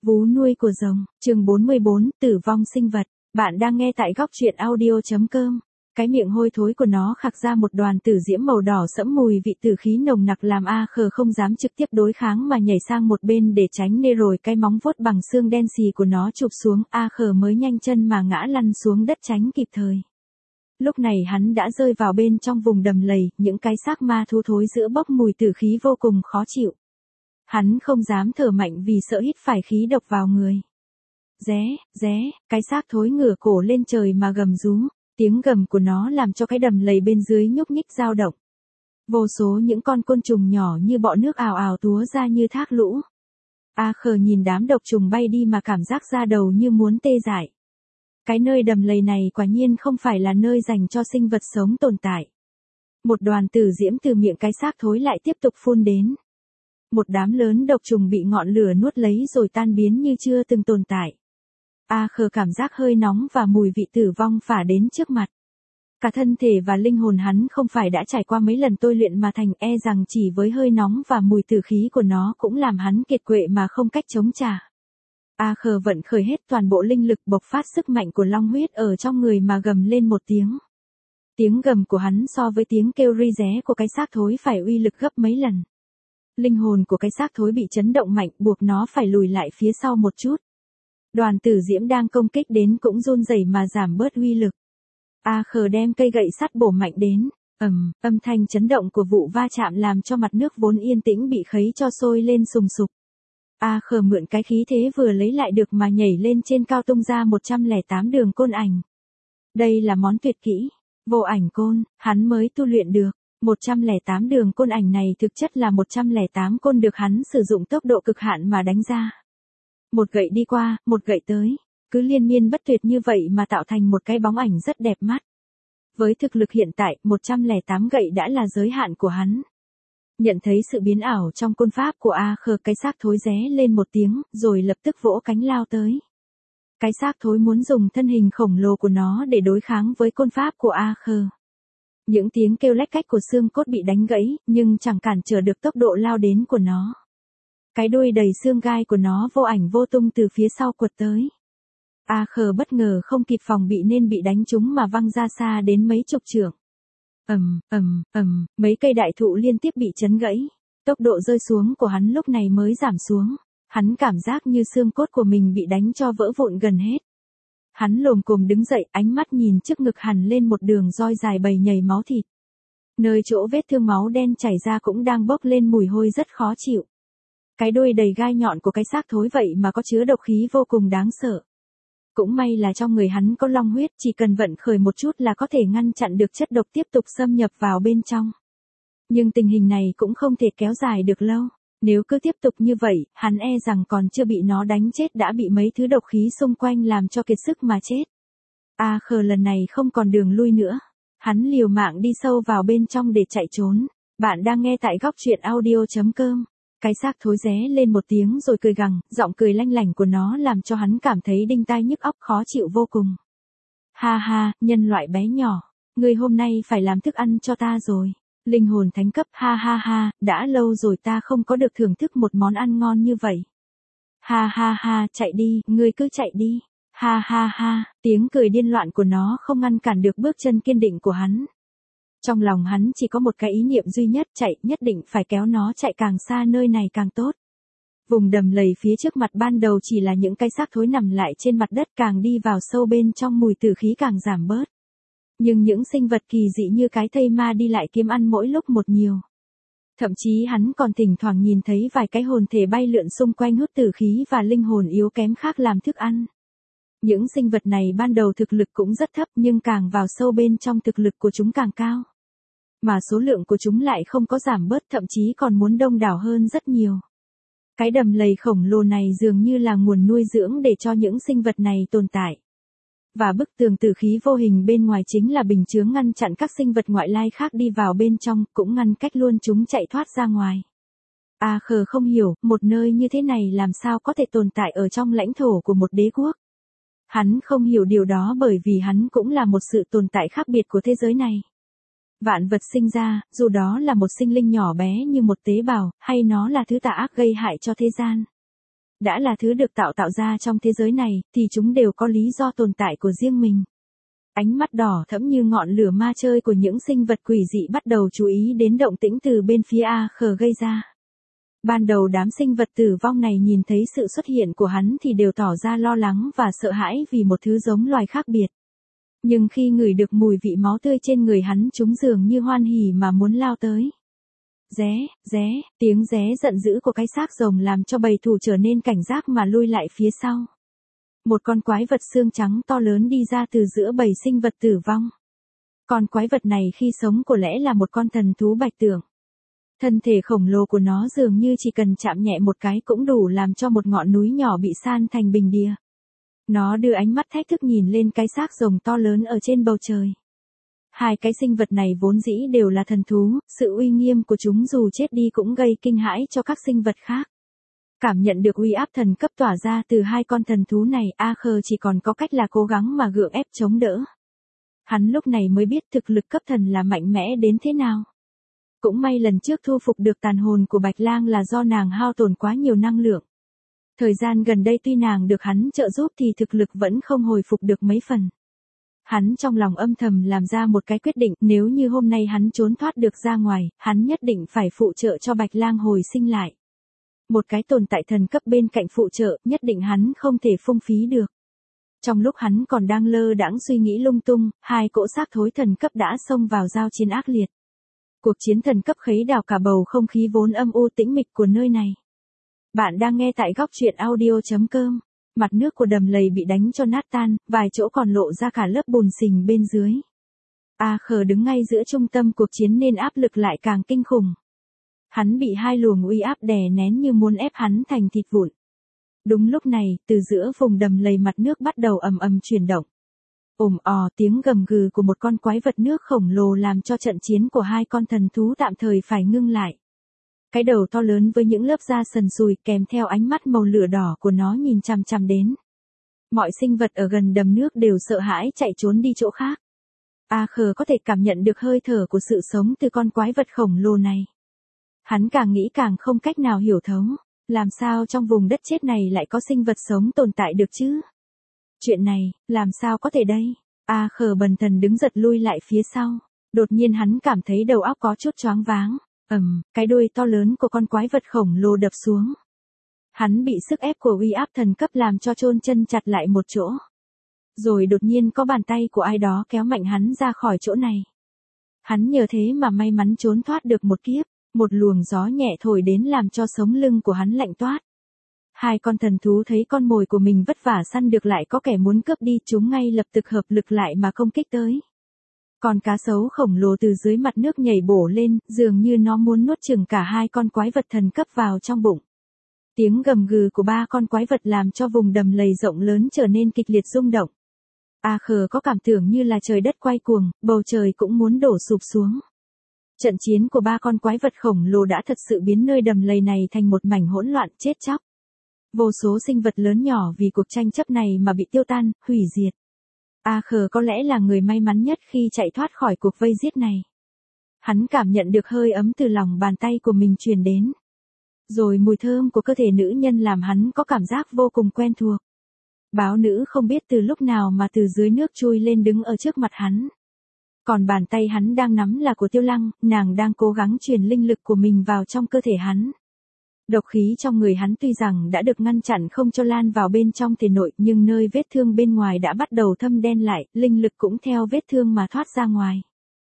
Vú nuôi của rồng, chương 44, tử vong sinh vật. Bạn đang nghe tại góc truyện audio.com. Cái miệng hôi thối của nó khạc ra một đoàn tử diễm màu đỏ sẫm, mùi vị tử khí nồng nặc làm A Khờ không dám trực tiếp đối kháng mà nhảy sang một bên để tránh, nê rồi cái móng vuốt bằng xương đen xì của nó chụp xuống, A Khờ mới nhanh chân mà ngã lăn xuống đất tránh kịp thời. Lúc này hắn đã rơi vào bên trong vùng đầm lầy, những cái xác ma thú thối giữa bốc mùi tử khí vô cùng khó chịu. Hắn không dám thở mạnh vì sợ hít phải khí độc vào người. Ré, cái xác thối ngửa cổ lên trời mà gầm rú, tiếng gầm của nó làm cho cái đầm lầy bên dưới nhúc nhích dao động. Vô số những con côn trùng nhỏ như bọ nước ào ào túa ra như thác lũ. A Khờ nhìn đám độc trùng bay đi mà cảm giác da đầu như muốn tê dại. Cái nơi đầm lầy này quả nhiên không phải là nơi dành cho sinh vật sống tồn tại. Một đoàn tử diễm từ miệng cái xác thối lại tiếp tục phun đến. Một đám lớn độc trùng bị ngọn lửa nuốt lấy rồi tan biến như chưa từng tồn tại. A Khờ cảm giác hơi nóng và mùi vị tử vong phả đến trước mặt. Cả thân thể và linh hồn hắn không phải đã trải qua mấy lần tôi luyện mà thành, rằng chỉ với hơi nóng và mùi tử khí của nó cũng làm hắn kiệt quệ mà không cách chống trả. A Khờ vận khởi hết toàn bộ linh lực, bộc phát sức mạnh của long huyết ở trong người mà gầm lên một tiếng. Tiếng gầm của hắn so với tiếng kêu ri ré của cái xác thối phải uy lực gấp mấy lần. Linh hồn của cái xác thối bị chấn động mạnh, buộc nó phải lùi lại phía sau một chút. Đoàn tử diễm đang công kích đến cũng run rẩy mà giảm bớt uy lực. A Khờ đem cây gậy sắt bổ mạnh đến. Âm thanh chấn động của vụ va chạm làm cho mặt nước vốn yên tĩnh bị khuấy cho sôi lên sùng sục. A Khờ mượn cái khí thế vừa lấy lại được mà nhảy lên trên cao, tung ra 108 đường côn ảnh. Đây là món tuyệt kỹ, vô ảnh côn, hắn mới tu luyện được. 108 đường côn ảnh này thực chất là 108 côn được hắn sử dụng tốc độ cực hạn mà đánh ra. Một gậy đi qua, một gậy tới, cứ liên miên bất tuyệt như vậy mà tạo thành một cái bóng ảnh rất đẹp mắt. Với thực lực hiện tại, 108 gậy đã là giới hạn của hắn. Nhận thấy sự biến ảo trong côn pháp của A Khờ, cái xác thối ré lên một tiếng, rồi lập tức vỗ cánh lao tới. Cái xác thối muốn dùng thân hình khổng lồ của nó để đối kháng với côn pháp của A Khờ. Những tiếng kêu lách cách của xương cốt bị đánh gãy, nhưng chẳng cản trở được tốc độ lao đến của nó. Cái đuôi đầy xương gai của nó vô ảnh vô tung từ phía sau quật tới. A Khờ bất ngờ không kịp phòng bị nên bị đánh trúng mà văng ra xa đến mấy chục trượng. Mấy cây đại thụ liên tiếp bị chấn gãy. Tốc độ rơi xuống của hắn lúc này mới giảm xuống. Hắn cảm giác như xương cốt của mình bị đánh cho vỡ vụn gần hết. Hắn lồm cồm đứng dậy, ánh mắt nhìn trước ngực hằn lên một đường roi dài bầy nhầy máu thịt. Nơi chỗ vết thương máu đen chảy ra cũng đang bốc lên mùi hôi rất khó chịu. Cái đuôi đầy gai nhọn của cái xác thối vậy mà có chứa độc khí vô cùng đáng sợ. Cũng may là trong người hắn có long huyết, chỉ cần vận khởi một chút là có thể ngăn chặn được chất độc tiếp tục xâm nhập vào bên trong. Nhưng tình hình này cũng không thể kéo dài được lâu. Nếu cứ tiếp tục như vậy, hắn rằng còn chưa bị nó đánh chết đã bị mấy thứ độc khí xung quanh làm cho kiệt sức mà chết. A Khờ lần này không còn đường lui nữa. Hắn liều mạng đi sâu vào bên trong để chạy trốn. Bạn đang nghe tại góc truyện audio.com. Cái xác thối ré lên một tiếng rồi cười gằn, giọng cười lanh lảnh của nó làm cho hắn cảm thấy đinh tai nhức óc khó chịu vô cùng. Ha ha, nhân loại bé nhỏ, ngươi hôm nay phải làm thức ăn cho ta rồi. Linh hồn thánh cấp, ha ha ha, đã lâu rồi ta không có được thưởng thức một món ăn ngon như vậy. Ha ha ha, chạy đi, ngươi cứ chạy đi. Ha ha ha, tiếng cười điên loạn của nó không ngăn cản được bước chân kiên định của hắn. Trong lòng hắn chỉ có một cái ý niệm duy nhất, chạy, nhất định phải kéo nó chạy càng xa nơi này càng tốt. Vùng đầm lầy phía trước mặt ban đầu chỉ là những cái xác thối nằm lại trên mặt đất, càng đi vào sâu bên trong mùi tử khí càng giảm bớt. Nhưng những sinh vật kỳ dị như cái thây ma đi lại kiếm ăn mỗi lúc một nhiều. Thậm chí hắn còn thỉnh thoảng nhìn thấy vài cái hồn thể bay lượn xung quanh hút tử khí và linh hồn yếu kém khác làm thức ăn. Những sinh vật này ban đầu thực lực cũng rất thấp nhưng càng vào sâu bên trong thực lực của chúng càng cao. Mà số lượng của chúng lại không có giảm bớt, thậm chí còn muốn đông đảo hơn rất nhiều. Cái đầm lầy khổng lồ này dường như là nguồn nuôi dưỡng để cho những sinh vật này tồn tại. Và bức tường tử khí vô hình bên ngoài chính là bình chướng ngăn chặn các sinh vật ngoại lai khác đi vào bên trong, cũng ngăn cách luôn chúng chạy thoát ra ngoài. A Khờ không hiểu, một nơi như thế này làm sao có thể tồn tại ở trong lãnh thổ của một đế quốc. Hắn không hiểu điều đó bởi vì hắn cũng là một sự tồn tại khác biệt của thế giới này. Vạn vật sinh ra, dù đó là một sinh linh nhỏ bé như một tế bào, hay nó là thứ tà ác gây hại cho thế gian. Đã là thứ được tạo ra trong thế giới này, thì chúng đều có lý do tồn tại của riêng mình. Ánh mắt đỏ thẫm như ngọn lửa ma chơi của những sinh vật quỷ dị bắt đầu chú ý đến động tĩnh từ bên phía A Khờ gây ra. Ban đầu đám sinh vật tử vong này nhìn thấy sự xuất hiện của hắn thì đều tỏ ra lo lắng và sợ hãi vì một thứ giống loài khác biệt. Nhưng khi ngửi được mùi vị máu tươi trên người hắn, chúng dường như hoan hỉ mà muốn lao tới. Ré, tiếng ré giận dữ của cái xác rồng làm cho bầy thù trở nên cảnh giác mà lui lại phía sau. Một con quái vật xương trắng to lớn đi ra từ giữa bầy sinh vật tử vong. Con quái vật này khi sống có lẽ là một con thần thú bạch tượng. Thân thể khổng lồ của nó dường như chỉ cần chạm nhẹ một cái cũng đủ làm cho một ngọn núi nhỏ bị san thành bình địa. Nó đưa ánh mắt thách thức nhìn lên cái xác rồng to lớn ở trên bầu trời. Hai cái sinh vật này vốn dĩ đều là thần thú, sự uy nghiêm của chúng dù chết đi cũng gây kinh hãi cho các sinh vật khác. Cảm nhận được uy áp thần cấp tỏa ra từ hai con thần thú này, A Khờ chỉ còn có cách là cố gắng mà gượng ép chống đỡ. Hắn lúc này mới biết thực lực cấp thần là mạnh mẽ đến thế nào. Cũng may lần trước thu phục được tàn hồn của Bạch Lang là do nàng hao tổn quá nhiều năng lượng. Thời gian gần đây tuy nàng được hắn trợ giúp thì thực lực vẫn không hồi phục được mấy phần. Hắn trong lòng âm thầm làm ra một cái quyết định, nếu như hôm nay hắn trốn thoát được ra ngoài, hắn nhất định phải phụ trợ cho Bạch Lang hồi sinh lại. Một cái tồn tại thần cấp bên cạnh phụ trợ, nhất định hắn không thể phung phí được. Trong lúc hắn còn đang lơ đãng suy nghĩ lung tung, hai cỗ xác thối thần cấp đã xông vào giao chiến ác liệt. Cuộc chiến thần cấp khuấy đảo cả bầu không khí vốn âm u tĩnh mịch của nơi này. Bạn đang nghe tại góc truyện audio.com. Mặt nước của đầm lầy bị đánh cho nát tan, vài chỗ còn lộ ra cả lớp bùn xình bên dưới. A Khờ đứng ngay giữa trung tâm cuộc chiến nên áp lực lại càng kinh khủng. Hắn bị hai luồng uy áp đè nén như muốn ép hắn thành thịt vụn. Đúng lúc này, từ giữa vùng đầm lầy mặt nước bắt đầu ầm ầm chuyển động. Tiếng gầm gừ của một con quái vật nước khổng lồ làm cho trận chiến của hai con thần thú tạm thời phải ngưng lại. Cái đầu to lớn với những lớp da sần sùi kèm theo ánh mắt màu lửa đỏ của nó nhìn chằm chằm đến. Mọi sinh vật ở gần đầm nước đều sợ hãi chạy trốn đi chỗ khác. A Khờ có thể cảm nhận được hơi thở của sự sống từ con quái vật khổng lồ này. Hắn càng nghĩ càng không cách nào hiểu thấu, làm sao trong vùng đất chết này lại có sinh vật sống tồn tại được chứ? Chuyện này, làm sao có thể đây? A Khờ bần thần đứng giật lui lại phía sau, đột nhiên hắn cảm thấy đầu óc có chút choáng váng. Cái đuôi to lớn của con quái vật khổng lồ đập xuống. Hắn bị sức ép của uy áp thần cấp làm cho chôn chân chặt lại một chỗ. Rồi đột nhiên có bàn tay của ai đó kéo mạnh hắn ra khỏi chỗ này. Hắn nhờ thế mà may mắn trốn thoát được một kiếp, một luồng gió nhẹ thổi đến làm cho sống lưng của hắn lạnh toát. Hai con thần thú thấy con mồi của mình vất vả săn được lại có kẻ muốn cướp đi, chúng ngay lập tức hợp lực lại mà công kích tới. Con cá sấu khổng lồ từ dưới mặt nước nhảy bổ lên, dường như nó muốn nuốt chửng cả hai con quái vật thần cấp vào trong bụng. Tiếng gầm gừ của ba con quái vật làm cho vùng đầm lầy rộng lớn trở nên kịch liệt rung động. A Khờ có cảm tưởng như là trời đất quay cuồng, bầu trời cũng muốn đổ sụp xuống. Trận chiến của ba con quái vật khổng lồ đã thật sự biến nơi đầm lầy này thành một mảnh hỗn loạn chết chóc. Vô số sinh vật lớn nhỏ vì cuộc tranh chấp này mà bị tiêu tan, hủy diệt. A Khờ có lẽ là người may mắn nhất khi chạy thoát khỏi cuộc vây giết này. Hắn cảm nhận được hơi ấm từ lòng bàn tay của mình truyền đến. Rồi mùi thơm của cơ thể nữ nhân làm hắn có cảm giác vô cùng quen thuộc. Báo nữ không biết từ lúc nào mà từ dưới nước chui lên đứng ở trước mặt hắn. Còn bàn tay hắn đang nắm là của Tiêu Lăng, nàng đang cố gắng truyền linh lực của mình vào trong cơ thể hắn. Độc khí trong người hắn tuy rằng đã được ngăn chặn không cho lan vào bên trong thể nội, nhưng nơi vết thương bên ngoài đã bắt đầu thâm đen lại, linh lực cũng theo vết thương mà thoát ra ngoài.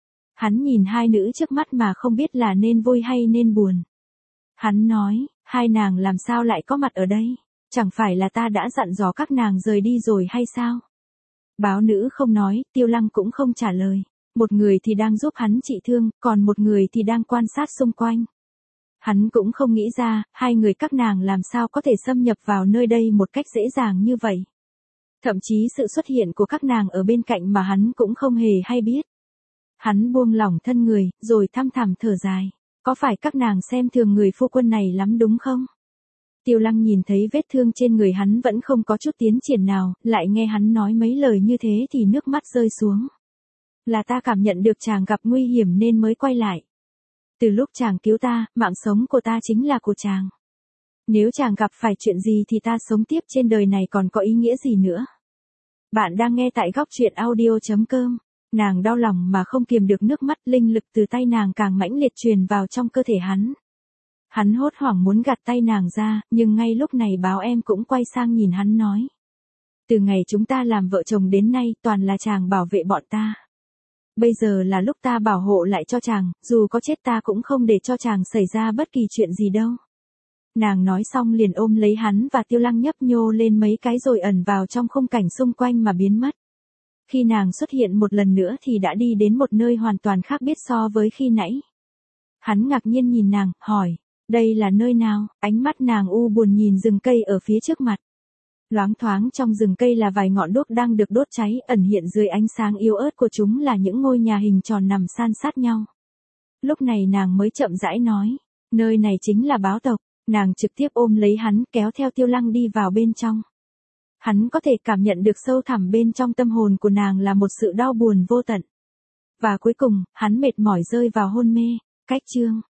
Hắn nhìn hai nữ trước mắt mà không biết là nên vui hay nên buồn. Hắn nói, hai nàng làm sao lại có mặt ở đây? Chẳng phải là ta đã dặn dò các nàng rời đi rồi hay sao? Báo nữ không nói, Tiêu Lăng cũng không trả lời. Một người thì đang giúp hắn trị thương, còn một người thì đang quan sát xung quanh. Hắn cũng không nghĩ ra, hai người các nàng làm sao có thể xâm nhập vào nơi đây một cách dễ dàng như vậy. Thậm chí sự xuất hiện của các nàng ở bên cạnh mà hắn cũng không hề hay biết. Hắn buông lỏng thân người, rồi thăm thẳm thở dài. Có phải các nàng xem thường người phu quân này lắm đúng không? Tiêu Lăng nhìn thấy vết thương trên người hắn vẫn không có chút tiến triển nào, lại nghe hắn nói mấy lời như thế thì nước mắt rơi xuống. Là ta cảm nhận được chàng gặp nguy hiểm nên mới quay lại. Từ lúc chàng cứu ta, mạng sống của ta chính là của chàng. Nếu chàng gặp phải chuyện gì thì ta sống tiếp trên đời này còn có ý nghĩa gì nữa. Bạn đang nghe tại góc truyện audio.com. Nàng đau lòng mà không kiềm được nước mắt, linh lực từ tay nàng càng mãnh liệt truyền vào trong cơ thể hắn. Hắn hốt hoảng muốn gạt tay nàng ra, nhưng ngay lúc này báo em cũng quay sang nhìn hắn nói. Từ ngày chúng ta làm vợ chồng đến nay toàn là chàng bảo vệ bọn ta. Bây giờ là lúc ta bảo hộ lại cho chàng, dù có chết ta cũng không để cho chàng xảy ra bất kỳ chuyện gì đâu. Nàng nói xong liền ôm lấy hắn và Tiêu Lăng nhấp nhô lên mấy cái rồi ẩn vào trong khung cảnh xung quanh mà biến mất. Khi nàng xuất hiện một lần nữa thì đã đi đến một nơi hoàn toàn khác biệt so với khi nãy. Hắn ngạc nhiên nhìn nàng, hỏi, đây là nơi nào? Ánh mắt nàng u buồn nhìn rừng cây ở phía trước mặt. Loáng thoáng trong rừng cây là vài ngọn đuốc đang được đốt cháy, ẩn hiện dưới ánh sáng yếu ớt của chúng là những ngôi nhà hình tròn nằm san sát nhau. Lúc này nàng mới chậm rãi nói, nơi này chính là báo tộc. Nàng trực tiếp ôm lấy hắn kéo theo Tiêu Lăng đi vào bên trong. Hắn có thể cảm nhận được sâu thẳm bên trong tâm hồn của nàng là một sự đau buồn vô tận. Và cuối cùng, hắn mệt mỏi rơi vào hôn mê. Cách chương